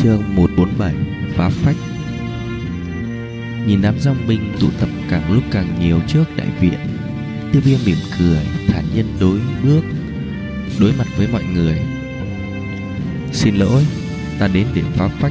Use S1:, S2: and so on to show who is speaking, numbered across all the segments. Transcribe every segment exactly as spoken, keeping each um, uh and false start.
S1: Chương một bốn bảy Phá phách. Nhìn đám dòng binh tụ tập càng lúc càng nhiều trước đại viện, Tiêu Viêm mỉm cười, thản nhiên đối bước đối mặt với mọi người. Xin lỗi, ta đến để phá phách.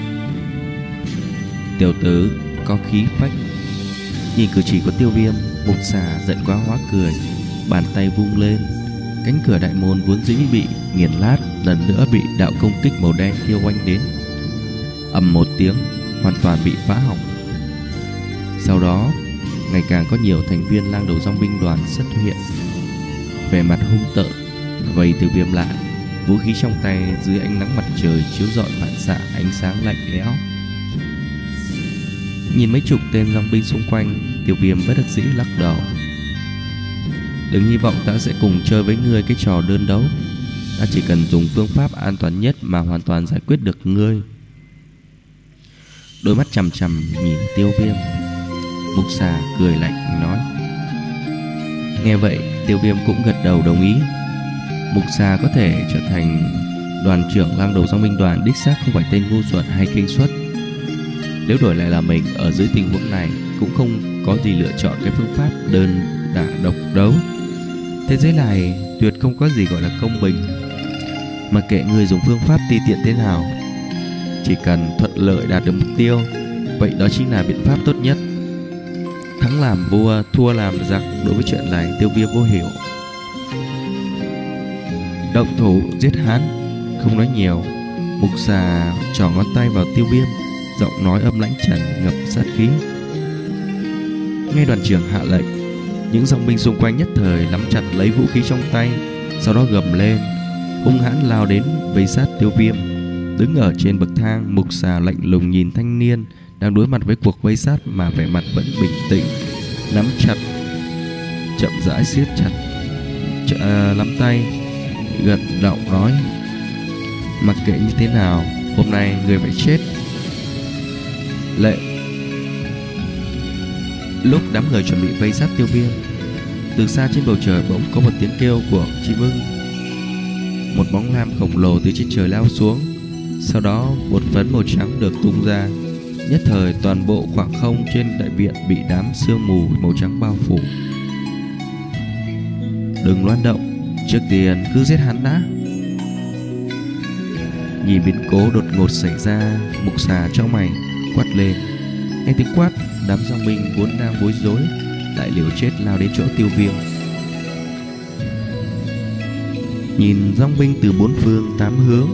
S1: Tiểu tử có khí phách. Nhìn cử chỉ của Tiêu Viêm, Mục Xà giận quá hóa cười, bàn tay vung lên, cánh cửa đại môn vốn dĩ bị nghiền nát lần nữa bị đạo công kích màu đen thiêu oanh đến. Ầm một tiếng, hoàn toàn bị phá hỏng. Sau đó, ngày càng có nhiều thành viên lang đầu dòng binh đoàn xuất hiện, vẻ mặt hung tợn, vây Tiêu Viêm lại, vũ khí trong tay dưới ánh nắng mặt trời chiếu rọi phản xạ ánh sáng lạnh lẽo. Nhìn mấy chục tên dòng binh xung quanh, Tiêu Viêm bất đắc dĩ lắc đầu. Đừng hy vọng ta sẽ cùng chơi với ngươi cái trò đơn đấu. Ta chỉ cần dùng phương pháp an toàn nhất mà hoàn toàn giải quyết được ngươi. Đôi mắt chằm chằm nhìn Tiêu Viêm, Mục Xà cười lạnh nói. Nghe vậy, Tiêu Viêm cũng gật đầu đồng ý. Mục Xà có thể trở thành đoàn trưởng lang đầu dòng binh đoàn đích xác không phải tên ngu xuẩn hay kinh suất. Nếu đổi lại là mình ở dưới tình huống này, cũng không có gì lựa chọn cái phương pháp đơn đả độc đấu. Thế giới này tuyệt không có gì gọi là công bình. Mà kệ người dùng phương pháp ti tiện thế nào, chỉ cần thuận lợi đạt được mục tiêu, vậy đó chính là biện pháp tốt nhất. Thắng làm vua, thua làm giặc. Đối với chuyện này, Tiêu Viêm vô hiểu. Động thủ giết hắn, không nói nhiều. Mục Xà trỏ ngón tay vào Tiêu Viêm, giọng nói âm lãnh trần ngập sát khí. Nghe đoàn trưởng hạ lệnh, những dòng binh xung quanh nhất thời nắm chặt lấy vũ khí trong tay, sau đó gầm lên, hung hãn lao đến vây sát Tiêu Viêm. Đứng ở trên bậc thang, Mục Xà lạnh lùng nhìn thanh niên đang đối mặt với cuộc vây sát mà vẻ mặt vẫn bình tĩnh, nắm chặt, chậm rãi siết chặt Ch à, nắm tay, gật đầu nói: mặc kệ như thế nào, hôm nay người phải chết. Lệ. Lúc đám người chuẩn bị vây sát Tiêu Viêm, từ xa trên bầu trời bỗng có một tiếng kêu của chim ưng. Một bóng lam khổng lồ từ trên trời lao xuống, sau đó một phấn màu trắng được tung ra. Nhất thời toàn bộ khoảng không trên đại viện bị đám sương mù màu trắng bao phủ. Đừng loạn động, trước tiên cứ giết hắn đã. Nhìn biến cố đột ngột xảy ra, Mục Xà chau mày quát lên. Nghe tiếng quát, đám dòng binh vốn đang bối rối lại liều chết lao đến chỗ Tiêu Viêm. Nhìn dòng binh từ bốn phương tám hướng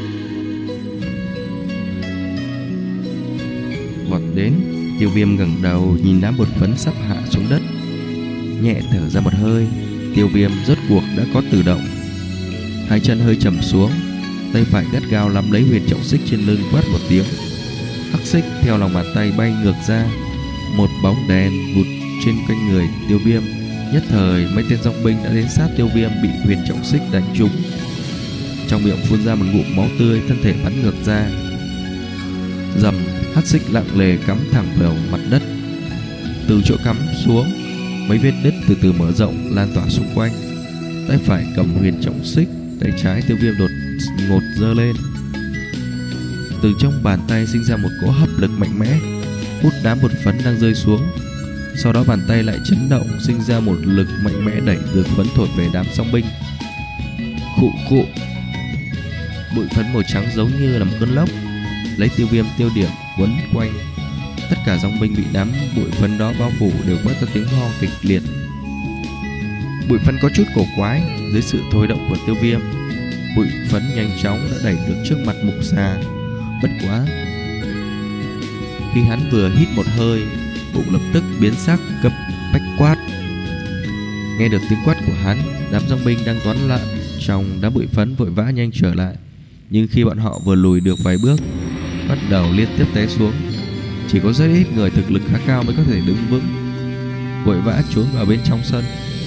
S1: vọt đến, Tiêu Viêm ngẩng đầu nhìn đám bột phấn sắp hạ xuống đất, nhẹ thở ra một hơi. Tiêu Viêm rốt cuộc đã có tự động, hai chân hơi chầm xuống, tay phải gắt gao nắm lấy huyền trọng xích trên lưng, quát một tiếng. Hắc xích theo lòng bàn tay bay ngược ra, một bóng đèn vụt trên quanh người Tiêu Viêm. Nhất thời mấy tên dòng binh đã đến sát Tiêu Viêm bị huyền trọng xích đánh trúng, trong miệng phun ra một ngụm máu tươi, thân thể bắn ngược ra. Dầm, hắc xích lặng lề cắm thẳng vào mặt đất. Từ chỗ cắm xuống, mấy vết nứt từ từ mở rộng lan tỏa xung quanh. Tay phải cầm huyền trọng xích, tay trái Tiêu Viêm đột ngột giơ lên. Từ trong bàn tay sinh ra một cỗ hấp lực mạnh mẽ, hút đám bột phấn đang rơi xuống. Sau đó bàn tay lại chấn động, sinh ra một lực mạnh mẽ đẩy được phấn thổi về đám song binh. Khụ khụ. Bụi phấn màu trắng giống như là một cơn lốc lấy Tiêu Viêm tiêu điểm quấn quanh. Tất cả dòng binh bị đám bụi phấn đó bao phủ đều phát ra tiếng ho kịch liệt. Bụi phấn có chút cổ quái, dưới sự thôi động của Tiêu Viêm, bụi phấn nhanh chóng đã đẩy được trước mặt Mục Xà. Bất quá, khi hắn vừa hít một hơi, bụng lập tức biến sắc, cấp bách quát. Nghe được tiếng quát của hắn, đám dòng binh đang toán loạn trong đám bụi phấn vội vã nhanh trở lại. Nhưng khi bọn họ vừa lùi được vài bước, bắt đầu liên tiếp té xuống. Chỉ có rất ít người thực lực khá cao mới có thể đứng vững, vội vã trốn vào bên trong sân.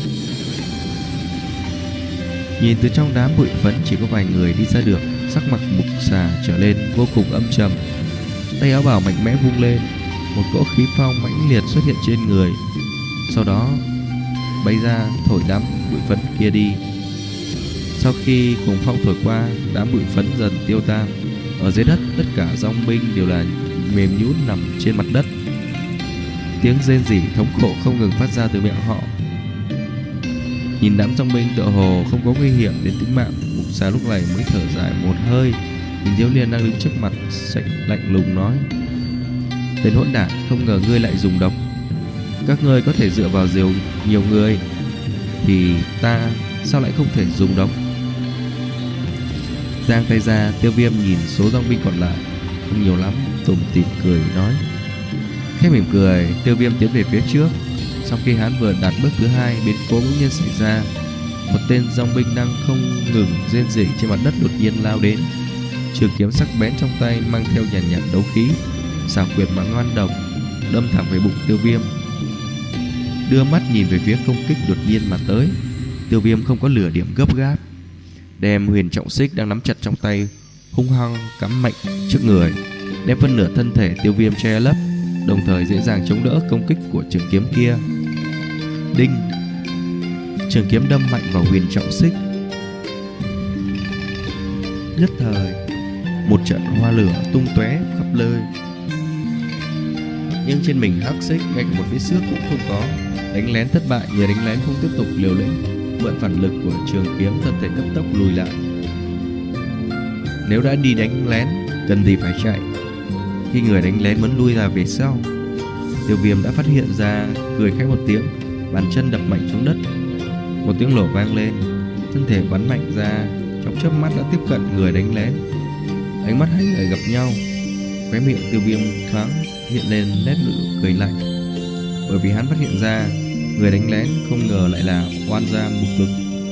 S1: Nhìn từ trong đám bụi phấn chỉ có vài người đi ra được, sắc mặt Mục Xà trở lên vô cùng âm trầm. Tay áo bào mạnh mẽ vung lên, một cỗ khí phong mãnh liệt xuất hiện trên người, sau đó bay ra thổi đám bụi phấn kia đi. Sau khi cuồng phong thổi qua, đám bụi phấn dần tiêu tan, Ở dưới đất, tất cả dòng binh đều là mềm nhũn nằm trên mặt đất. Tiếng rên rỉ thống khổ không ngừng phát ra từ miệng họ. Nhìn đám dòng binh tựa hồ không có nguy hiểm đến tính mạng, Mục Xà lúc này mới thở dài một hơi, nhìn thiếu niên đang đứng trước mặt, lạnh lùng nói: "Tên hỗn đản, không ngờ ngươi lại dùng độc. Các ngươi có thể dựa vào diều nhiều người, thì ta sao lại không thể dùng độc?" Giang tay ra, Tiêu Viêm nhìn số dòng binh còn lại không nhiều lắm, tủm tỉm cười nói. Khẽ mỉm cười, Tiêu Viêm tiến về phía trước. Sau khi hắn vừa đạt bước thứ hai, biến cố bỗng nhiên xảy ra. Một tên dòng binh đang không ngừng rên rỉ trên mặt đất đột nhiên lao đến. Trường kiếm sắc bén trong tay mang theo nhàn nhạt đấu khí, xảo quyệt mà ngoan độc, đâm thẳng về bụng Tiêu Viêm. Đưa mắt nhìn về phía công kích đột nhiên mà tới, Tiêu Viêm không có lửa điểm gấp gáp, đem huyền trọng xích đang nắm chặt trong tay hung hăng cắm mạnh trước người, đem phân nửa thân thể Tiêu Viêm che lấp, đồng thời dễ dàng chống đỡ công kích của trường kiếm kia. Đinh! Trường kiếm đâm mạnh vào huyền trọng xích. Nhất thời, một trận hoa lửa tung tóe khắp nơi, nhưng trên mình hắc xích ngay cả một vết xước cũng không có. Đánh lén thất bại, người đánh lén không tiếp tục liều lĩnh, mượn phản lực của trường kiếm, thân thể cấp tốc lùi lại. Nếu đã đi đánh lén, cần gì phải chạy? Khi người đánh lén muốn lui ra về sau, Tiêu Viêm đã phát hiện ra, cười khẽ một tiếng, bàn chân đập mạnh xuống đất. Một tiếng nổ vang lên, thân thể bắn mạnh ra, trong chớp mắt đã tiếp cận người đánh lén. Ánh mắt hai người gặp nhau, khóe miệng Tiêu Viêm thoáng hiện lên nét nụ cười lạnh, bởi vì hắn phát hiện ra người đánh lén không ngờ lại là oan gia Mục Lực.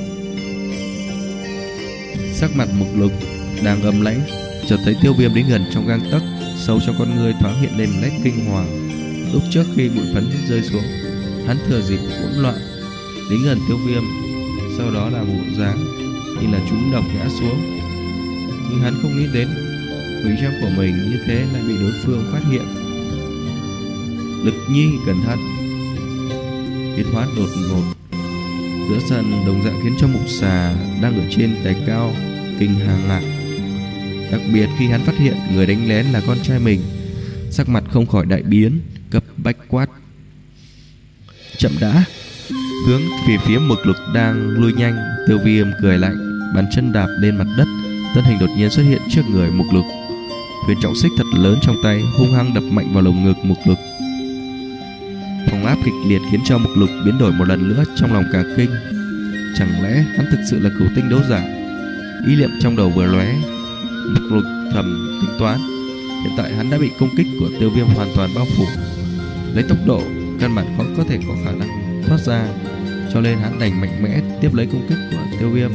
S1: Sắc mặt Mục Lực đang âm lãnh, chợt thấy Tiêu Viêm đến gần trong gang tấc, sâu trong con ngươi thoáng hiện lên nét kinh hoàng. Lúc trước khi bụi phấn rơi xuống, hắn thừa dịp hỗn loạn đến gần Tiêu Viêm, sau đó là bộ dáng như là trúng độc ngã xuống. Nhưng hắn không nghĩ đến quỷ trang của mình như thế lại bị đối phương phát hiện. Lực Nhi, cẩn thận! Biến hóa đột ngột giữa sân đồng dạng khiến cho Mục Xà đang ở trên đài cao kinh hàng ngạc. Đặc biệt khi hắn phát hiện người đánh lén là con trai mình, sắc mặt không khỏi đại biến, cấp bách quát: "Chậm đã!" Hướng về phía Mục Lực đang lui nhanh, Tiêu Viêm cười lạnh, bàn chân đạp lên mặt đất, thân hình đột nhiên xuất hiện trước người Mục Lực. Huyền trọng xích thật lớn trong tay hung hăng đập mạnh vào lồng ngực Mục Lực. Phòng áp kịch liệt khiến cho Mục Lực biến đổi một lần nữa, trong lòng cả kinh. Chẳng lẽ hắn thực sự là cửu tinh đấu giả? Ý niệm trong đầu vừa lóe, Mục Lực thầm tính toán, hiện tại hắn đã bị công kích của Tiêu Viêm hoàn toàn bao phủ. Lấy tốc độ căn bản khó có thể có khả năng thoát ra, cho nên hắn đành mạnh mẽ tiếp lấy công kích của Tiêu Viêm.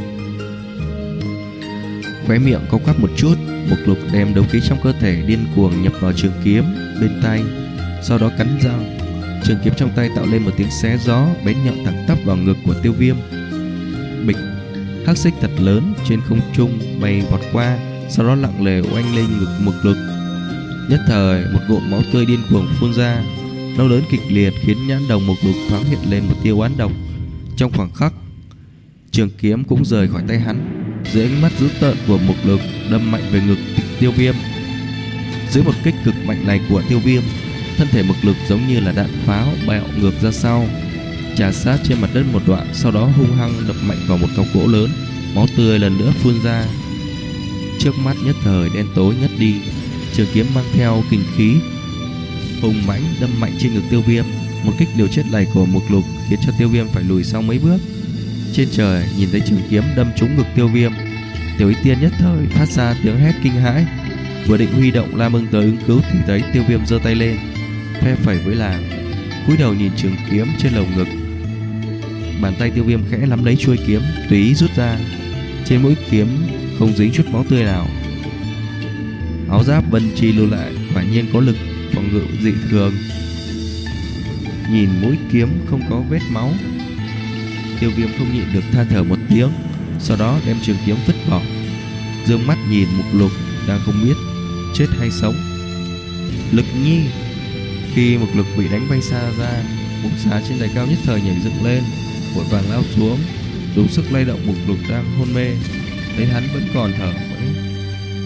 S1: Khóe miệng co quắp một chút, Mục Lực đem đấu khí trong cơ thể điên cuồng nhập vào trường kiếm bên tay, sau đó cắn răng. Trường kiếm trong tay tạo lên một tiếng xé gió, bén nhọn thẳng tắp vào ngực của Tiêu Viêm. Bịch! Hắc xích thật lớn trên không trung bay vọt qua, sau đó lặng lề oanh lên ngực Mục Lực. Nhất thời, một ngụm máu tươi điên cuồng phun ra, đau đớn kịch liệt khiến nhãn đồng Mục Lực thoáng hiện lên một tia oán độc. Trong khoảng khắc, trường kiếm cũng rời khỏi tay hắn. Dưới ánh mắt dữ tợn của Mục Lực đâm mạnh về ngực Tiêu Viêm. Dưới một kích cực mạnh này của Tiêu Viêm, thân thể Mục Lực giống như là đạn pháo bạo ngược ra sau, trà sát trên mặt đất một đoạn, sau đó hung hăng đập mạnh vào một cọc gỗ lớn. Máu tươi lần nữa phun ra. Trước mắt nhất thời đen tối ngất đi. Trường kiếm mang theo kinh khí hùng mãnh đâm mạnh trên ngực Tiêu Viêm. Một kích liều chết này của Mục Lực khiến cho Tiêu Viêm phải lùi sau mấy bước. Trên trời nhìn thấy trường kiếm đâm trúng ngực Tiêu Viêm, Tiểu Y Tiên nhất thời phát ra tiếng hét kinh hãi, vừa định huy động La Mưng tới ứng cứu thì thấy Tiêu Viêm giơ tay lên, phe phẩy với làng, cúi đầu nhìn trường kiếm trên lồng ngực. Bàn tay Tiêu Viêm khẽ nắm lấy chuôi kiếm, tùy ý rút ra. Trên mũi kiếm không dính chút máu tươi nào. Áo giáp Vân Chi lưu lại quả nhiên có lực phòng ngự dị thường. Nhìn mũi kiếm không có vết máu, Tiêu Viêm không nhịn được than thở một tiếng, sau đó đem trường kiếm vứt bỏ, dương mắt nhìn Mục Lực đang không biết chết hay sống. Lực Nhi! Khi Mục Lực bị đánh bay xa ra, Mục Xà trên đài cao nhất thời nhảy dựng lên, vội vàng lao xuống, dùng sức lay động Mục Lực đang hôn mê. Thấy hắn vẫn còn thở, mới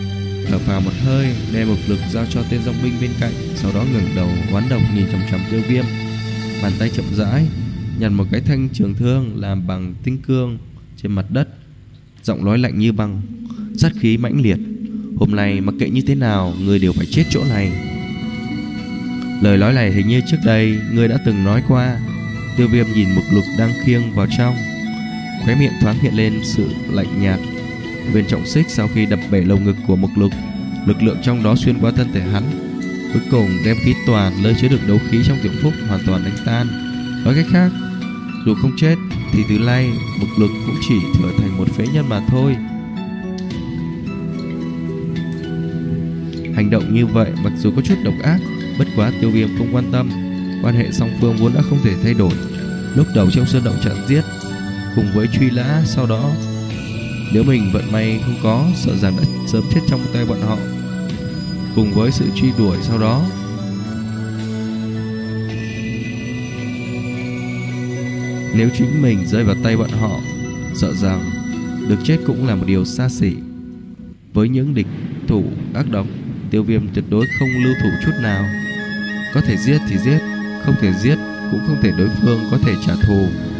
S1: thở phào một hơi, đem mục lực giao cho tên dòng binh bên cạnh, sau đó ngẩng đầu oán độc nhìn chằm chằm Tiêu Viêm. Bàn tay chậm rãi nhặt một cái thanh trường thương làm bằng tinh cương trên mặt đất, giọng nói lạnh như băng, sát khí mãnh liệt: "Hôm nay mặc kệ như thế nào, người đều phải chết chỗ này." Lời nói này hình như trước đây người đã từng nói qua. Tiêu Viêm nhìn mục lục đang khiêng vào trong, khóe miệng thoáng hiện lên sự lạnh nhạt. Viên trọng xích sau khi đập bể lồng ngực của mục lục, lực lượng trong đó xuyên qua thân thể hắn, cuối cùng đem khí toàn nơi chứa đựng đấu khí trong tiệm phúc hoàn toàn đánh tan. Nói cách khác, dù không chết thì từ nay mục lục cũng chỉ trở thành một phế nhân mà thôi. Hành động như vậy mặc dù có chút độc ác, bất quá Tiêu Viêm không quan tâm. Quan hệ song phương vốn đã không thể thay đổi. Lúc đầu trong sơn động chặn giết cùng với truy lã, sau đó nếu mình vận may không có, sợ rằng đã sớm chết trong tay bọn họ. Cùng với sự truy đuổi sau đó, nếu chính mình rơi vào tay bọn họ, sợ rằng được chết cũng là một điều xa xỉ. Với những địch thủ ác độc, Tiêu Viêm tuyệt đối không lưu thủ chút nào. Có thể giết thì giết, không thể giết cũng không thể đối phương có thể trả thù.